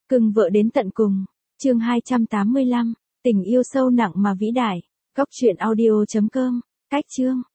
Cưng vợ đến tận cùng. Chương 285. Tình yêu sâu nặng mà vĩ đại. Góc truyện audio.com. Cách chương.